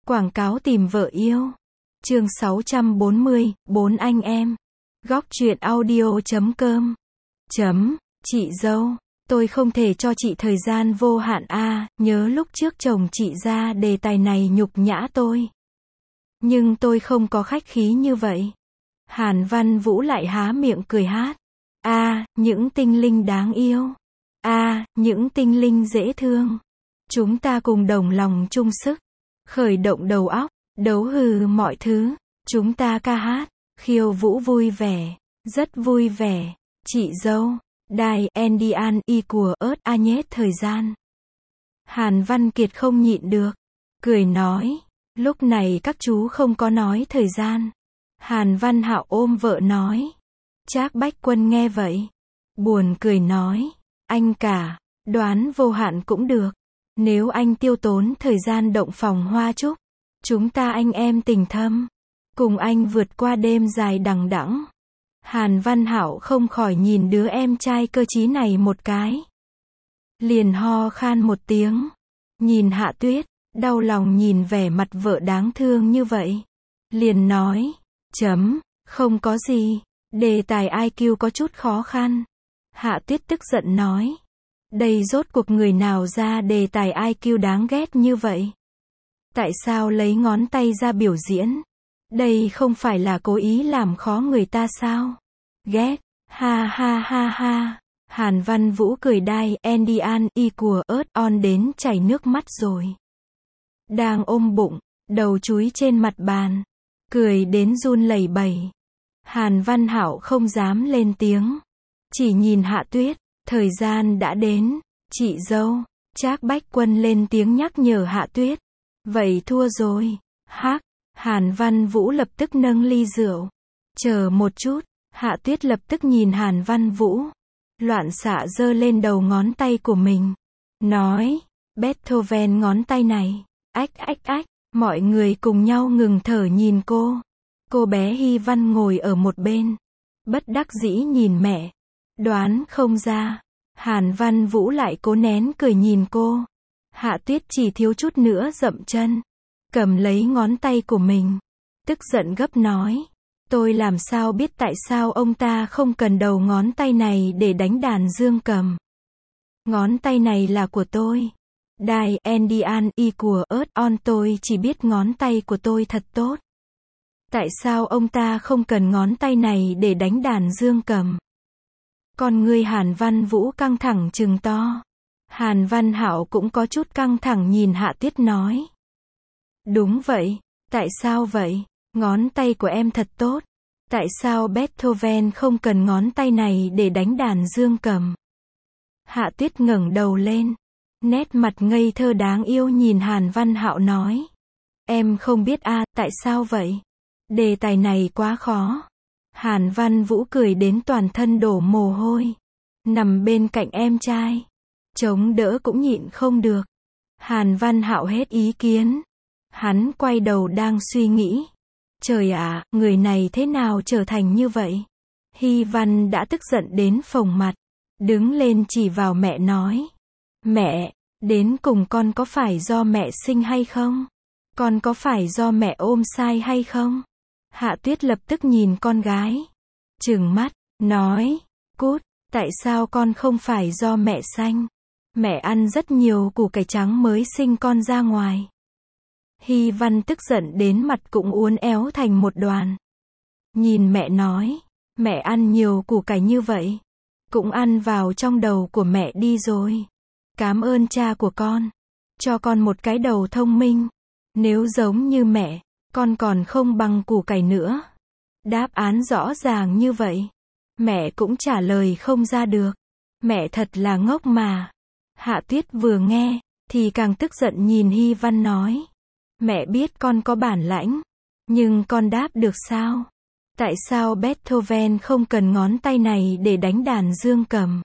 Quảng cáo tìm vợ yêu. Chương 640, 4 anh em. Góc truyện audio.com. Chị dâu, tôi không thể cho chị thời gian vô hạn nhớ lúc trước chồng chị ra đề tài này nhục nhã tôi. Nhưng tôi không có khách khí như vậy. Hàn Văn Vũ lại há miệng cười hát. Những tinh linh đáng yêu. Những tinh linh dễ thương. Chúng ta cùng đồng lòng chung sức. Khởi động đầu óc, đấu hư mọi thứ. Chúng ta ca hát, khiêu vũ vui vẻ, rất vui vẻ. Chị dâu, đài Endian y của ớt nhét thời gian. Hàn Văn Kiệt không nhịn được. Cười nói, lúc này các chú không có nói thời gian. Hàn Văn Hạo ôm vợ nói. Trác Bách Quân nghe vậy. Buồn cười nói, anh cả, đoán vô hạn cũng được. Nếu anh tiêu tốn thời gian động phòng hoa trúc, chúng ta anh em tình thâm, cùng anh vượt qua đêm dài đằng đẵng. Hàn Văn Hạo không khỏi nhìn đứa em trai cơ trí này một cái. Liền ho khan một tiếng. Nhìn Hạ Tuyết, đau lòng nhìn vẻ mặt vợ đáng thương như vậy. Liền nói, không có gì, đề tài IQ có chút khó khăn. Hạ Tuyết tức giận nói. Đây rốt cuộc người nào ra đề tài IQ đáng ghét như vậy? Tại sao lấy ngón tay ra biểu diễn? Đây không phải là cố ý làm khó người ta sao? Ghét, ha ha ha ha. Hàn Văn Vũ cười đai Endian y của ớt on đến chảy nước mắt rồi. Đang ôm bụng, đầu chúi trên mặt bàn. Cười đến run lẩy bẩy. Hàn Văn Hạo không dám lên tiếng. Chỉ nhìn Hạ Tuyết. Thời gian đã đến, chị dâu. Trác Bách Quân lên tiếng nhắc nhở Hạ Tuyết. Vậy thua rồi. Hàn Văn Vũ lập tức nâng ly rượu. Chờ một chút. Hạ Tuyết lập tức nhìn Hàn Văn Vũ. Loạn xạ giơ lên đầu ngón tay của mình. Nói, Beethoven ngón tay này. Ách. Mọi người cùng nhau ngừng thở nhìn cô. Cô bé Hy Văn ngồi ở một bên. Bất đắc dĩ nhìn mẹ. Đoán không ra. Hàn Văn Vũ lại cố nén cười nhìn cô. Hạ Tuyết chỉ thiếu chút nữa dậm chân. Cầm lấy ngón tay của mình. Tức giận gấp nói. Tôi làm sao biết tại sao ông ta không cần đầu ngón tay này để đánh đàn dương cầm. Ngón tay này là của tôi. Đài Endian y của ớt on tôi chỉ biết ngón tay của tôi thật tốt. Tại sao ông ta không cần ngón tay này để đánh đàn dương cầm? Con ngươi Hàn Văn Vũ căng thẳng trừng to. Hàn Văn Hạo cũng có chút căng thẳng nhìn Hạ Tuyết nói. Đúng vậy, tại sao vậy? Ngón tay của em thật tốt. Tại sao Beethoven không cần ngón tay này để đánh đàn dương cầm? Hạ Tuyết ngẩng đầu lên. Nét mặt ngây thơ đáng yêu nhìn Hàn Văn Hạo nói. Em không biết tại sao vậy? Đề tài này quá khó. Hàn Văn Vũ cười đến toàn thân đổ mồ hôi. Nằm bên cạnh em trai. Chống đỡ cũng nhịn không được. Hàn Văn Hạo hết ý kiến. Hắn quay đầu đang suy nghĩ. Trời ạ, người này thế nào trở thành như vậy? Hy Văn đã tức giận đến phồng mặt. Đứng lên chỉ vào mẹ nói. Mẹ, đến cùng con có phải do mẹ sinh hay không? Con có phải do mẹ ôm sai hay không? Hạ Tuyết lập tức nhìn con gái. Trừng mắt, nói. Cút, tại sao con không phải do mẹ sanh? Mẹ ăn rất nhiều củ cải trắng mới sinh con ra ngoài. Hy Văn tức giận đến mặt cũng uốn éo thành một đoàn. Nhìn mẹ nói. Mẹ ăn nhiều củ cải như vậy. Cũng ăn vào trong đầu của mẹ đi rồi. Cảm ơn cha của con. Cho con một cái đầu thông minh. Nếu giống như mẹ, con còn không bằng củ cải nữa. Đáp án rõ ràng như vậy. Mẹ cũng trả lời không ra được. Mẹ thật là ngốc mà. Hạ Tuyết vừa nghe, thì càng tức giận nhìn Hy Văn nói. Mẹ biết con có bản lãnh. Nhưng con đáp được sao? Tại sao Beethoven không cần ngón tay này để đánh đàn dương cầm?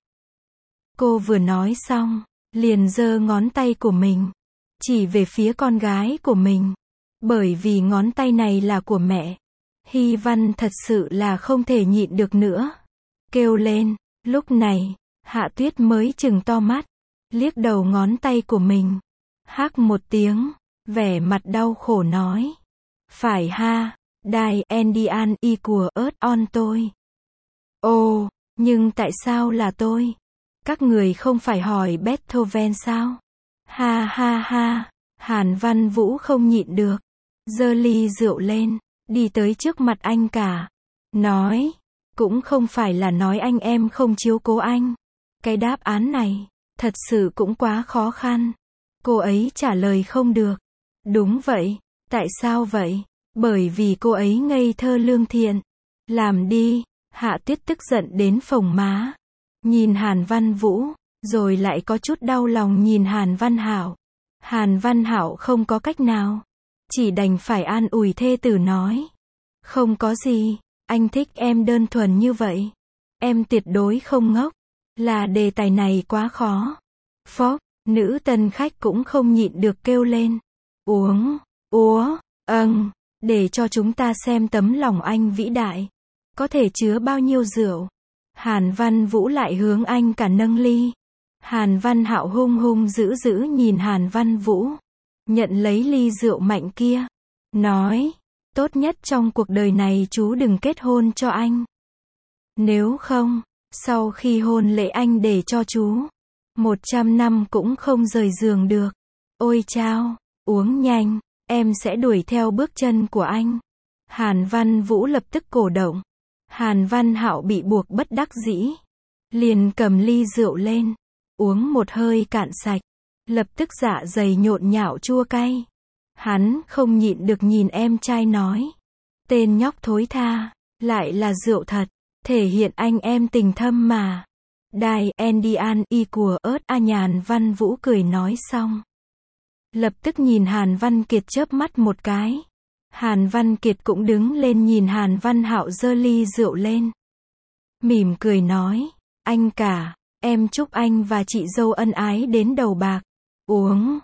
Cô vừa nói xong, liền giơ ngón tay của mình. Chỉ về phía con gái của mình. Bởi vì ngón tay này là của mẹ. Hy Văn thật sự là không thể nhịn được nữa. Kêu lên. Lúc này, Hạ Tuyết mới trừng to mắt. Liếc đầu ngón tay của mình. Hắc một tiếng. vẻ mặt đau khổ nói. Phải ha, đài Endian y của ớt on tôi. Ồ, nhưng tại sao là tôi? Các người không phải hỏi Beethoven sao? Ha ha ha, Hàn Văn Vũ không nhịn được. Giơ ly rượu lên, đi tới trước mặt anh cả. Nói, cũng không phải là nói anh em không chiếu cố anh. Cái đáp án này, thật sự cũng quá khó khăn. Cô ấy trả lời không được. Đúng vậy, tại sao vậy? Bởi vì cô ấy ngây thơ lương thiện. Làm đi, Hạ Tuyết tức giận đến phồng má. Nhìn Hàn Văn Vũ, rồi lại có chút đau lòng nhìn Hàn Văn Hạo. Hàn Văn Hạo không có cách nào, chỉ đành phải an ủi thê tử nói. Không có gì, anh thích em đơn thuần như vậy. Em tuyệt đối không ngốc. Là đề tài này quá khó. Phốc, nữ tân khách cũng không nhịn được kêu lên. Uống, để cho chúng ta xem tấm lòng anh vĩ đại. Có thể chứa bao nhiêu rượu. Hàn Văn Vũ lại hướng anh cả nâng ly. Hàn Văn Hạo hung hung dữ dữ nhìn Hàn Văn Vũ. Nhận lấy ly rượu mạnh kia. Nói, tốt nhất trong cuộc đời này chú đừng kết hôn cho anh. Nếu không, sau khi hôn lễ anh để cho chú 100 năm cũng không rời giường được. Ôi chao, uống nhanh, em sẽ đuổi theo bước chân của anh. Hàn Văn Vũ lập tức cổ động. Hàn Văn Hạo bị buộc bất đắc dĩ. Liền cầm ly rượu lên. Uống một hơi cạn sạch. Lập tức dạ dày nhộn nhạo chua cay. Hắn không nhịn được nhìn em trai nói. Tên nhóc thối tha, lại là rượu thật. Thể hiện anh em tình thâm mà. Đài Endian y của ớt a Hàn Văn Vũ cười nói xong. Lập tức nhìn Hàn Văn Kiệt chớp mắt một cái. Hàn Văn Kiệt cũng đứng lên nhìn Hàn Văn Hạo giơ ly rượu lên. Mỉm cười nói, anh cả, em chúc anh và chị dâu ân ái đến đầu bạc. Uống,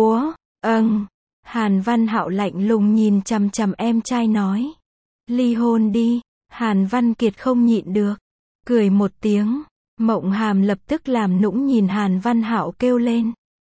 Hàn Văn Hạo lạnh lùng nhìn chằm chằm em trai nói. Ly hôn đi. Hàn Văn Kiệt không nhịn được. Cười một tiếng. Mộng Hàm lập tức làm nũng nhìn Hàn Văn Hạo kêu lên.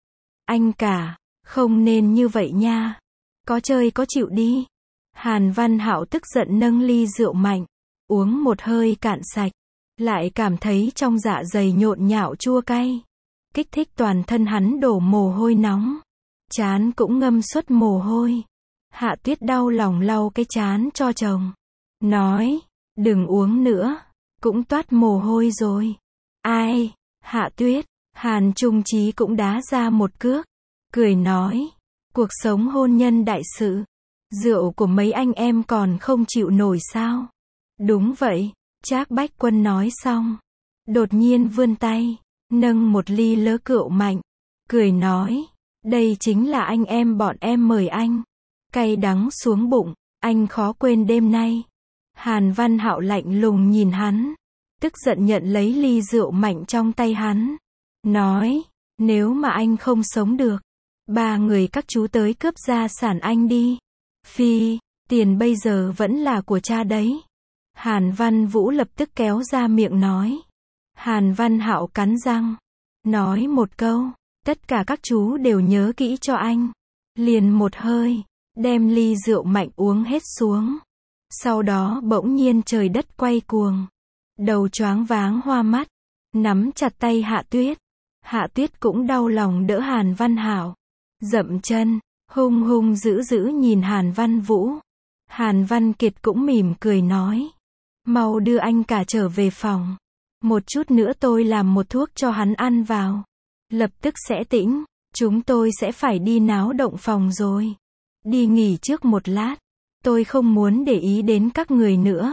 Anh cả, không nên như vậy nha. Có chơi có chịu đi. Hàn Văn Hạo tức giận nâng ly rượu mạnh. Uống một hơi cạn sạch. Lại cảm thấy trong dạ dày nhộn nhạo chua cay. Kích thích toàn thân hắn đổ mồ hôi nóng. Trán cũng ngâm suất mồ hôi. Hạ Tuyết đau lòng lau cái trán cho chồng. Nói, đừng uống nữa. Cũng toát mồ hôi rồi. Ai? Hạ Tuyết. Hàn Trung Chí cũng đá ra một cước. Cười nói, cuộc sống hôn nhân đại sự. Rượu của mấy anh em còn không chịu nổi sao? Đúng vậy. Trác Bách Quân nói xong. Đột nhiên vươn tay. Nâng một ly lớ rượu mạnh. Cười nói, đây chính là anh em bọn em mời anh. Cay đắng xuống bụng. Anh khó quên đêm nay. Hàn Văn Hạo lạnh lùng nhìn hắn. Tức giận nhận lấy ly rượu mạnh trong tay hắn. Nói, nếu mà anh không sống được. 3 người các chú tới cướp gia sản anh đi. Phi, tiền bây giờ vẫn là của cha đấy. Hàn Văn Vũ lập tức kéo ra miệng nói. Hàn Văn Hạo cắn răng. Nói một câu. Tất cả các chú đều nhớ kỹ cho anh. Liền một hơi. Đem ly rượu mạnh uống hết xuống. Sau đó bỗng nhiên trời đất quay cuồng. Đầu choáng váng hoa mắt. Nắm chặt tay Hạ Tuyết. Hạ Tuyết cũng đau lòng đỡ Hàn Văn Hạo. Dậm chân. Hung hung dữ dữ nhìn Hàn Văn Vũ. Hàn Văn Kiệt cũng mỉm cười nói. Mau đưa anh cả trở về phòng. Một chút nữa tôi làm một thuốc cho hắn ăn vào. Lập tức sẽ tĩnh. Chúng tôi sẽ phải đi náo động phòng rồi. Đi nghỉ trước một lát. Tôi không muốn để ý đến các người nữa.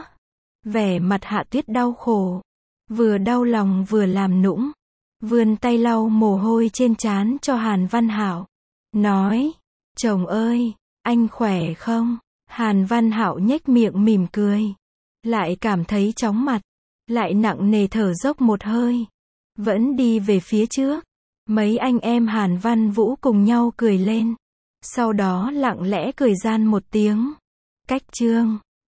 Vẻ mặt Hạ Tuyết đau khổ. Vừa đau lòng vừa làm nũng. Vươn tay lau mồ hôi trên trán cho Hàn Văn Hạo. Nói, chồng ơi, anh khỏe không? Hàn Văn Hạo nhếch miệng mỉm cười. Lại cảm thấy chóng mặt. Lại nặng nề thở dốc một hơi. Vẫn đi về phía trước. Mấy anh em Hàn Văn Vũ cùng nhau cười lên. Sau đó lặng lẽ cười gian một tiếng. Cách chương